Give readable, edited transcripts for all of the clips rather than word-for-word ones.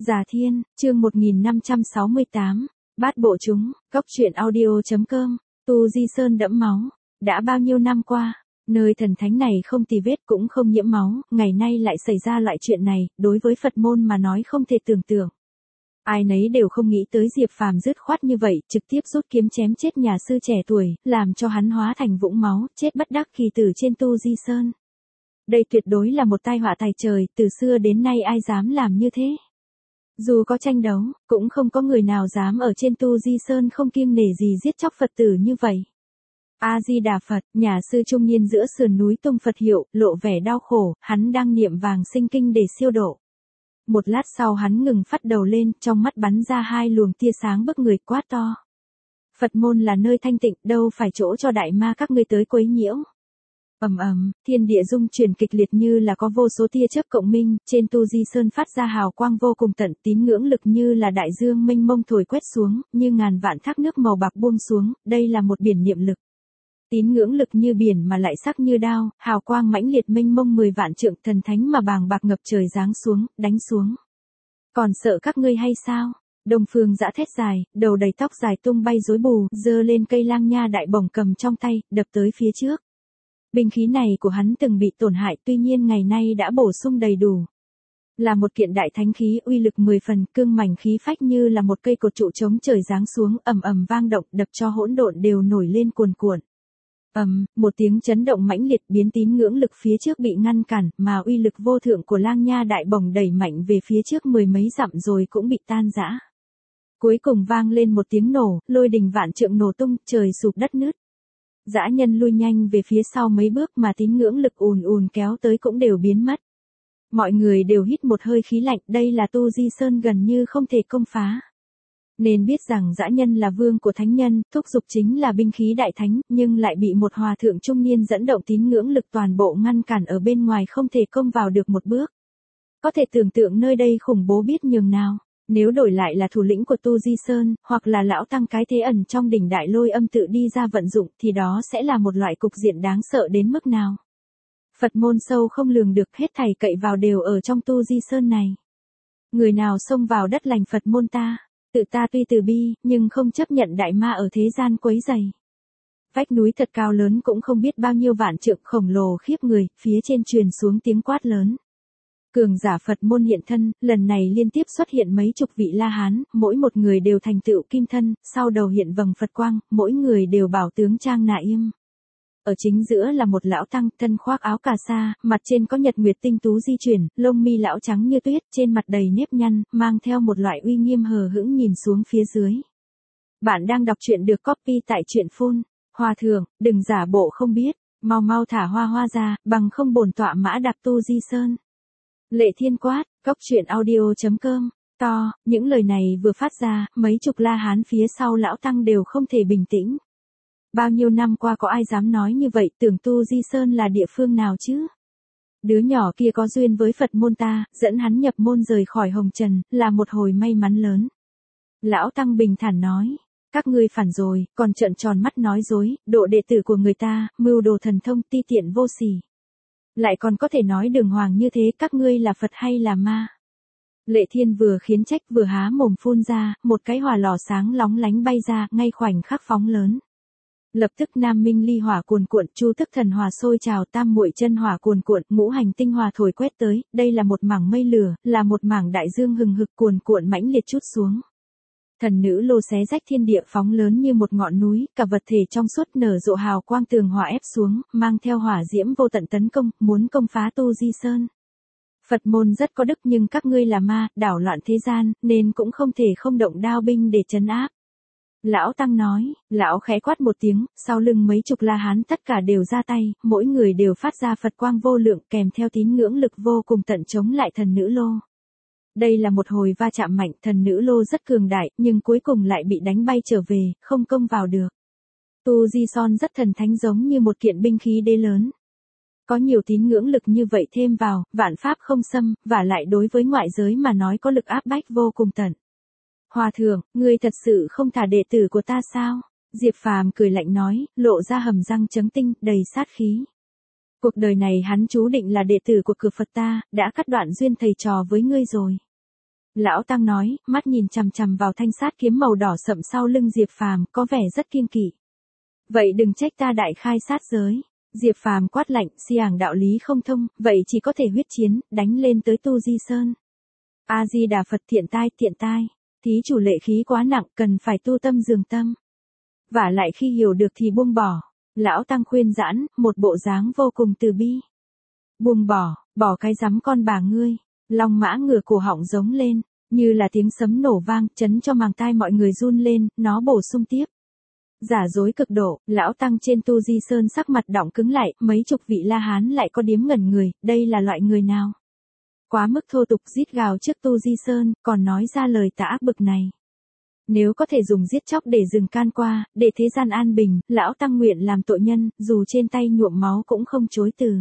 Già Thiên, chương 1568, Bát Bộ Chúng, Cốc truyện audio.com, Tu Di Sơn đẫm máu. Đã bao nhiêu năm qua, nơi thần thánh này không tì vết cũng không nhiễm máu, ngày nay lại xảy ra loại chuyện này, đối với Phật môn mà nói không thể tưởng tượng. Ai nấy đều không nghĩ tới Diệp Phàm dứt khoát như vậy, trực tiếp rút kiếm chém chết nhà sư trẻ tuổi, làm cho hắn hóa thành vũng máu, chết bất đắc kỳ tử trên Tu Di Sơn. Đây tuyệt đối là một tai họa tày trời, từ xưa đến nay ai dám làm như thế. Dù có tranh đấu, cũng không có người nào dám ở trên Tu Di Sơn không kiêng nể gì giết chóc Phật tử như vậy. A-di-đà Phật, nhà sư trung niên giữa sườn núi tung Phật hiệu, lộ vẻ đau khổ, hắn đang niệm vàng sinh kinh để siêu độ. Một lát sau hắn ngừng phát đầu lên, trong mắt bắn ra hai luồng tia sáng bức người quát to. Phật môn là nơi thanh tịnh, đâu phải chỗ cho đại ma các ngươi tới quấy nhiễu. Ầm ầm, thiên địa rung chuyển kịch liệt như là có vô số tia chớp cộng minh, trên Tu Di Sơn phát ra hào quang vô cùng tận, tín ngưỡng lực như là đại dương mênh mông thổi quét xuống, như ngàn vạn thác nước màu bạc buông xuống, đây là một biển niệm lực. Tín ngưỡng lực như biển mà lại sắc như đao, hào quang mãnh liệt mênh mông 10 vạn trượng, thần thánh mà bàng bạc ngập trời giáng xuống, đánh xuống. Còn sợ các ngươi hay sao? Đông Phương Dã thét dài, đầu đầy tóc dài tung bay rối bù, giơ lên cây lang nha đại bổng cầm trong tay, đập tới phía trước. Binh khí này của hắn từng bị tổn hại, tuy nhiên ngày nay đã bổ sung đầy đủ. Là một kiện đại thánh khí, uy lực 10 phần, cương mảnh khí phách như là một cây cột trụ chống trời giáng xuống, ầm ầm vang động, đập cho hỗn độn đều nổi lên cuồn cuộn. Một tiếng chấn động mãnh liệt, biến tín ngưỡng lực phía trước bị ngăn cản, mà uy lực vô thượng của lang nha đại bổng đẩy mạnh về phía trước 10 mấy dặm rồi cũng bị tan rã. Cuối cùng vang lên một tiếng nổ, lôi đình vạn trượng nổ tung, trời sụp đất nứt. Dã nhân lui nhanh về phía sau mấy bước mà tín ngưỡng lực ùn ùn kéo tới cũng đều biến mất. Mọi người đều hít một hơi khí lạnh, đây là Tu Di Sơn gần như không thể công phá. Nên biết rằng dã nhân là vương của thánh nhân, thúc dục chính là binh khí đại thánh, nhưng lại bị một hòa thượng trung niên dẫn động tín ngưỡng lực toàn bộ ngăn cản ở bên ngoài không thể công vào được một bước. Có thể tưởng tượng nơi đây khủng bố biết nhường nào. Nếu đổi lại là thủ lĩnh của Tu Di Sơn, hoặc là lão tăng cái thế ẩn trong đỉnh đại lôi âm tự đi ra vận dụng thì đó sẽ là một loại cục diện đáng sợ đến mức nào. Phật môn sâu không lường được, hết thảy cậy vào đều ở trong Tu Di Sơn này. Người nào xông vào đất lành Phật môn ta, tự ta tuy từ bi, nhưng không chấp nhận đại ma ở thế gian quấy rầy. Vách núi thật cao lớn cũng không biết bao nhiêu vạn trượng khổng lồ khiếp người, phía trên truyền xuống tiếng quát lớn. Cường giả Phật môn hiện thân, lần này liên tiếp xuất hiện mấy chục vị La Hán, mỗi một người đều thành tựu kim thân, sau đầu hiện vầng Phật quang, mỗi người đều bảo tướng trang nạ im. Ở chính giữa là một lão tăng, thân khoác áo cà sa, mặt trên có nhật nguyệt tinh tú di chuyển, lông mi lão trắng như tuyết, trên mặt đầy nếp nhăn, mang theo một loại uy nghiêm hờ hững nhìn xuống phía dưới. Bạn đang đọc truyện được copy tại truyện phun. Hòa thượng, đừng giả bộ không biết, mau mau thả hoa hoa ra, bằng không bổn tọa mã đạp Tu Di Sơn. Lệ Thiên quát, Cốc truyện audio.com, to, những lời này vừa phát ra, mấy chục La Hán phía sau lão tăng đều không thể bình tĩnh. Bao nhiêu năm qua có ai dám nói như vậy, tưởng Tu Di Sơn là địa phương nào chứ? Đứa nhỏ kia có duyên với Phật môn ta, dẫn hắn nhập môn rời khỏi hồng trần, là một hồi may mắn lớn. Lão tăng bình thản nói, các ngươi phản rồi, còn trợn tròn mắt nói dối, độ đệ tử của người ta, mưu đồ thần thông ti tiện vô sỉ. Lại còn có thể nói đường hoàng như thế, các ngươi là Phật hay là ma? Lệ Thiên vừa khiến trách vừa há mồm phun ra, một cái hỏa lò sáng lóng lánh bay ra, ngay khoảnh khắc phóng lớn. Lập tức Nam Minh ly hỏa cuồn cuộn, Chu Tức thần hỏa sôi trào, Tam Muội chân hỏa cuồn cuộn, Ngũ Hành tinh hỏa thổi quét tới, đây là một mảng mây lửa, là một mảng đại dương hừng hực cuồn cuộn mãnh liệt trút xuống. Thần nữ lô xé rách thiên địa phóng lớn như một ngọn núi, cả vật thể trong suốt nở rộ hào quang tường hỏa ép xuống, mang theo hỏa diễm vô tận tấn công, muốn công phá Tu Di Sơn. Phật môn rất có đức nhưng các ngươi là ma, đảo loạn thế gian, nên cũng không thể không động đao binh để trấn áp. Lão tăng nói, lão khẽ quát một tiếng, sau lưng mấy chục La Hán tất cả đều ra tay, mỗi người đều phát ra Phật quang vô lượng kèm theo tín ngưỡng lực vô cùng tận chống lại thần nữ lô. Đây là một hồi va chạm mạnh, thần nữ lô rất cường đại, nhưng cuối cùng lại bị đánh bay trở về, không công vào được. Tu Di Sơn rất thần thánh giống như một kiện binh khí đế lớn. Có nhiều tín ngưỡng lực như vậy thêm vào, vạn pháp không xâm, và lại đối với ngoại giới mà nói có lực áp bách vô cùng tận. Hòa thượng, ngươi thật sự không thả đệ tử của ta sao? Diệp Phàm cười lạnh nói, lộ ra hầm răng chấm tinh, đầy sát khí. Cuộc đời này hắn chú định là đệ tử của cửa Phật ta, đã cắt đoạn duyên thầy trò với ngươi rồi. Lão Tăng nói, mắt nhìn chằm chằm vào thanh sát kiếm màu đỏ sậm sau lưng Diệp Phàm, có vẻ rất kiêng kỵ. Vậy đừng trách ta đại khai sát giới. Diệp Phàm quát lạnh, si ảng đạo lý không thông, vậy chỉ có thể huyết chiến, đánh lên tới Tu Di Sơn. A Di Đà Phật, thiện tai, thí chủ lệ khí quá nặng, cần phải tu tâm dường tâm. Vả lại khi hiểu được thì buông bỏ. Lão Tăng khuyên giãn, một bộ dáng vô cùng từ bi. Buông bỏ cái rắm con bà ngươi. Long Mã ngửa cổ họng giống lên, như là tiếng sấm nổ vang, chấn cho màng tai mọi người run lên, nó bổ sung tiếp. Giả dối cực độ, lão Tăng trên Tu Di Sơn sắc mặt đọng cứng lại, mấy chục vị La Hán lại có điếm ngẩn người, đây là loại người nào? Quá mức thô tục, rít gào trước Tu Di Sơn, còn nói ra lời tà ác bực này. Nếu có thể dùng giết chóc để dừng can qua, để thế gian an bình, lão Tăng nguyện làm tội nhân, dù trên tay nhuộm máu cũng không chối từ.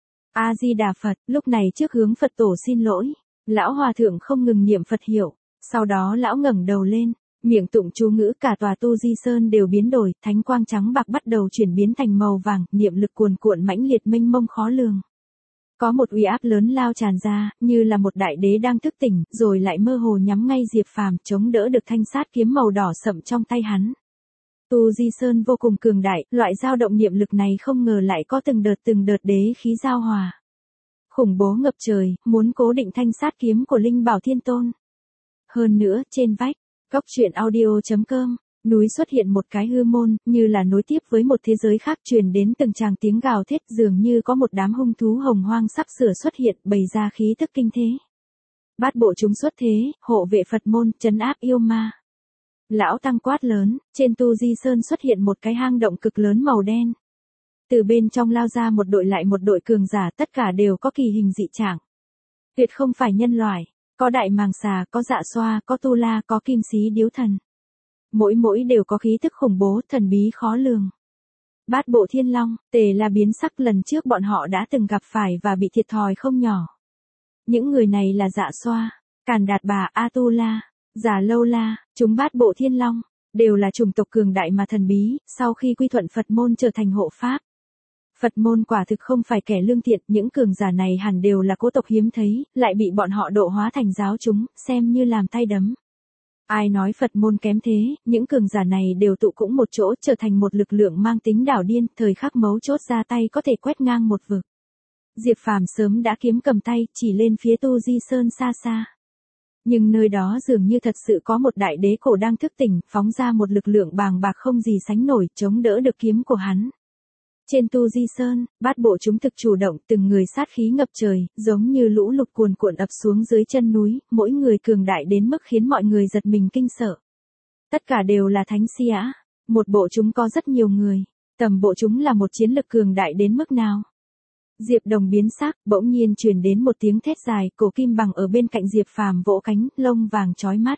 A Di Đà Phật, lúc này trước hướng Phật tổ xin lỗi, lão hòa thượng không ngừng niệm Phật hiệu, sau đó lão ngẩng đầu lên, miệng tụng chú ngữ, cả tòa Tu Di Sơn đều biến đổi, thánh quang trắng bạc bắt đầu chuyển biến thành màu vàng, niệm lực cuồn cuộn mãnh liệt mênh mông khó lường. Có một uy áp lớn lao tràn ra, như là một đại đế đang thức tỉnh, rồi lại mơ hồ nhắm ngay Diệp Phàm, chống đỡ được thanh sát kiếm màu đỏ sậm trong tay hắn. Tu Di Sơn vô cùng cường đại, loại dao động niệm lực này không ngờ lại có từng đợt đế khí giao hòa. Khủng bố ngập trời, muốn cố định thanh sát kiếm của Linh Bảo Thiên Tôn. Hơn nữa, trên vách, góc truyện audio.com, núi xuất hiện một cái hư môn, như là nối tiếp với một thế giới khác, truyền đến từng tràng tiếng gào thét, dường như có một đám hung thú hồng hoang sắp sửa xuất hiện, bày ra khí tức kinh thế. Bát bộ chúng xuất thế, hộ vệ Phật môn, trấn áp yêu ma. Lão Tăng quát lớn, trên Tu Di Sơn xuất hiện một cái hang động cực lớn màu đen. Từ bên trong lao ra một đội lại một đội cường giả, tất cả đều có kỳ hình dị trạng. Tuyệt không phải nhân loại, có đại màng xà, có dạ xoa, có tu la, có kim xí điếu thần. Mỗi đều có khí tức khủng bố, thần bí khó lường. Bát bộ thiên long, tề la biến sắc, lần trước bọn họ đã từng gặp phải và bị thiệt thòi không nhỏ. Những người này là dạ xoa, Càn Đạt Bà, A Tu La, Già Lâu La, chúng bát bộ thiên long, đều là chủng tộc cường đại mà thần bí, sau khi quy thuận Phật môn trở thành hộ pháp. Phật môn quả thực không phải kẻ lương thiện, những cường giả này hẳn đều là cố tộc hiếm thấy, lại bị bọn họ độ hóa thành giáo chúng, xem như làm tay đấm. Ai nói Phật môn kém thế, những cường giả này đều tụ cũng một chỗ, trở thành một lực lượng mang tính đảo điên, thời khắc mấu chốt ra tay có thể quét ngang một vực. Diệp Phàm sớm đã kiếm cầm tay, chỉ lên phía Tu Di Sơn xa xa. Nhưng nơi đó dường như thật sự có một đại đế cổ đang thức tỉnh, phóng ra một lực lượng bàng bạc không gì sánh nổi, chống đỡ được kiếm của hắn. Trên Tu Di Sơn, bát bộ chúng thực chủ động, từng người sát khí ngập trời, giống như lũ lụt cuồn cuộn ập xuống dưới chân núi, mỗi người cường đại đến mức khiến mọi người giật mình kinh sợ. Tất cả đều là thánh si ả, một bộ chúng có rất nhiều người, tầm bộ chúng là một chiến lực cường đại đến mức nào? Diệp Đồng biến sắc, bỗng nhiên truyền đến một tiếng thét dài, cổ kim bằng ở bên cạnh Diệp Phàm vỗ cánh, lông vàng chói mắt.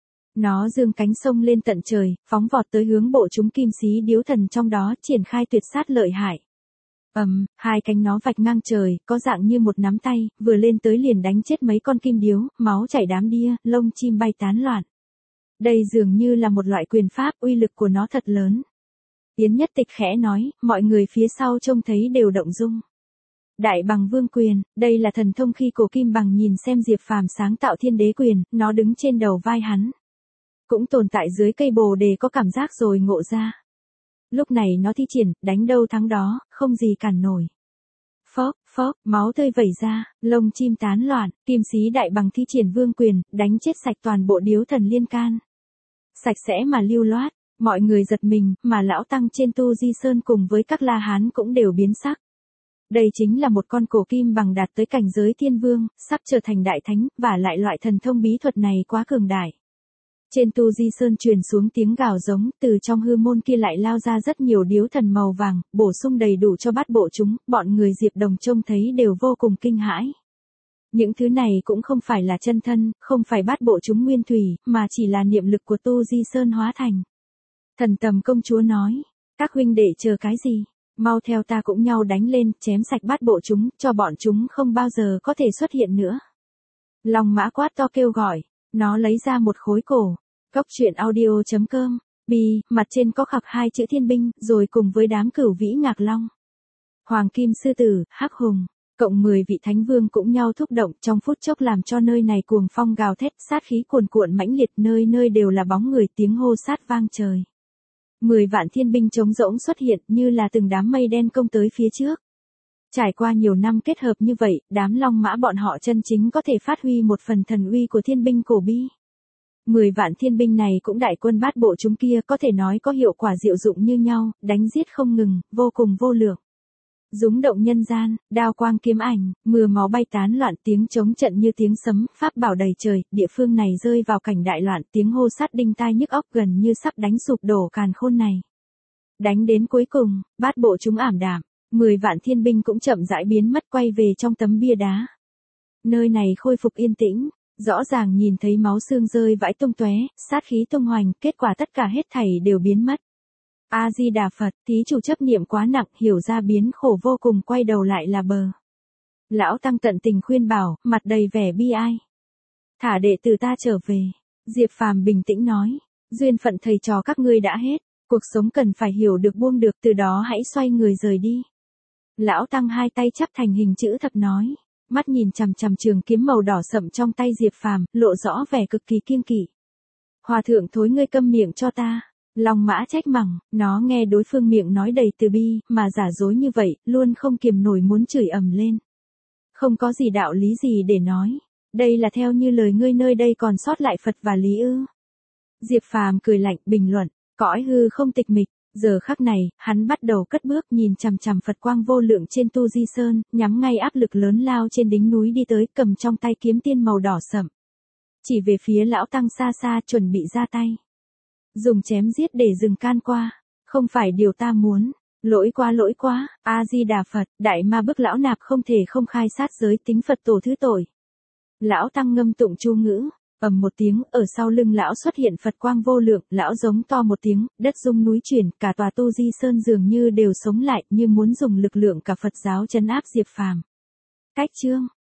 Nó dương cánh sông lên tận trời, phóng vọt tới hướng bộ chúng kim xí điếu thần trong đó, triển khai tuyệt sát lợi hại. Hai cánh nó vạch ngang trời, có dạng như một nắm tay, vừa lên tới liền đánh chết mấy con kim điếu, máu chảy đám đia, lông chim bay tán loạn. Đây dường như là một loại quyền pháp, uy lực của nó thật lớn. Yến Nhất Tịch khẽ nói, mọi người phía sau trông thấy đều động dung. Đại Bằng Vương Quyền, đây là thần thông khi cổ kim bằng nhìn xem Diệp Phàm sáng tạo Thiên Đế Quyền, nó đứng trên đầu vai hắn. Cũng tồn tại dưới cây bồ đề có cảm giác rồi ngộ ra. Lúc này nó thi triển, đánh đâu thắng đó, không gì cản nổi. Phốc, máu tươi vẩy ra, lông chim tán loạn, kim xí đại bằng thi triển vương quyền, đánh chết sạch toàn bộ điếu thần liên can. Sạch sẽ mà lưu loát, mọi người giật mình, mà lão tăng trên Tu Di Sơn cùng với các La Hán cũng đều biến sắc. Đây chính là một con cổ kim bằng đạt tới cảnh giới thiên vương, sắp trở thành đại thánh, và lại loại thần thông bí thuật này quá cường đại. Trên Tu Di Sơn truyền xuống tiếng gào giống, từ trong hư môn kia lại lao ra rất nhiều điếu thần màu vàng, bổ sung đầy đủ cho bát bộ chúng, bọn người Diệp Đồng trông thấy đều vô cùng kinh hãi. Những thứ này cũng không phải là chân thân, không phải bát bộ chúng nguyên thủy, mà chỉ là niệm lực của Tu Di Sơn hóa thành. Thần Tầm công chúa nói, các huynh đệ chờ cái gì, mau theo ta cũng nhau đánh lên, chém sạch bát bộ chúng, cho bọn chúng không bao giờ có thể xuất hiện nữa. Long Mã quát to kêu gọi, nó lấy ra một khối cổ. Góc truyện audio.com, mặt trên có khắc hai chữ thiên binh, rồi cùng với đám cửu vĩ ngạc long. Hoàng kim sư tử, hắc hùng, Cộng 10 vị thánh vương cũng nhau thúc động trong phút chốc làm cho nơi này cuồng phong gào thét, sát khí cuồn cuộn mãnh liệt, nơi nơi đều là bóng người, tiếng hô sát vang trời. 10 vạn thiên binh trống rỗng xuất hiện như là từng đám mây đen công tới phía trước. Trải qua nhiều năm kết hợp như vậy, đám long mã bọn họ chân chính có thể phát huy một phần thần uy của thiên binh cổ bi. 10 vạn thiên binh này cũng đại quân bát bộ chúng kia, có thể nói có hiệu quả diệu dụng như nhau, đánh giết không ngừng, vô cùng vô lượng. Rúng động nhân gian, đao quang kiếm ảnh, mưa máu bay tán loạn, tiếng chống trận như tiếng sấm, pháp bảo đầy trời, địa phương này rơi vào cảnh đại loạn, tiếng hô sát đinh tai nhức óc gần như sắp đánh sụp đổ càn khôn này. Đánh đến cuối cùng, bát bộ chúng ảm đạm, 10 vạn thiên binh cũng chậm rãi biến mất quay về trong tấm bia đá. Nơi này khôi phục yên tĩnh, rõ ràng nhìn thấy máu xương rơi vãi tung tóe, sát khí tung hoành, kết quả tất cả hết thảy đều biến mất. A Di Đà Phật, thí chủ chấp niệm quá nặng, hiểu ra biến khổ vô cùng, quay đầu lại là bờ. Lão tăng tận tình khuyên bảo, mặt đầy vẻ bi ai. Thả đệ tử ta trở về. Diệp Phàm bình tĩnh nói, duyên phận thầy trò các ngươi đã hết, cuộc sống cần phải hiểu được buông được, từ đó hãy xoay người rời đi. Lão tăng hai tay chắp thành hình chữ thập nói, mắt nhìn chằm chằm trường kiếm màu đỏ sậm trong tay Diệp Phàm, lộ rõ vẻ cực kỳ kiêng kỵ. Hòa thượng thối, ngươi câm miệng cho ta. Long mã trách mắng, nó nghe đối phương miệng nói đầy từ bi, mà giả dối như vậy, luôn không kiềm nổi muốn chửi ầm lên. Không có gì đạo lý gì để nói. Đây là theo như lời ngươi, nơi đây còn sót lại Phật và lý ư? Diệp Phàm cười lạnh, bình luận, cõi hư không tịch mịch. Giờ khắc này, hắn bắt đầu cất bước, nhìn chằm chằm Phật quang vô lượng trên Tu Di Sơn, nhắm ngay áp lực lớn lao trên đỉnh núi đi tới, cầm trong tay kiếm tiên màu đỏ sậm. Chỉ về phía lão tăng xa xa, chuẩn bị ra tay. Dùng chém giết để dừng can qua, không phải điều ta muốn. Lỗi quá, A Di Đà Phật, đại ma bức lão nạp không thể không khai sát giới, tính Phật tổ thứ tội. Lão tăng ngâm tụng chú ngữ, ầm một tiếng, ở sau lưng lão xuất hiện Phật quang vô lượng, lão giống to một tiếng, đất rung núi chuyển, cả tòa Tu Di Sơn dường như đều sống lại, như muốn dùng lực lượng cả Phật giáo trấn áp Diệp Phàm. Cách chương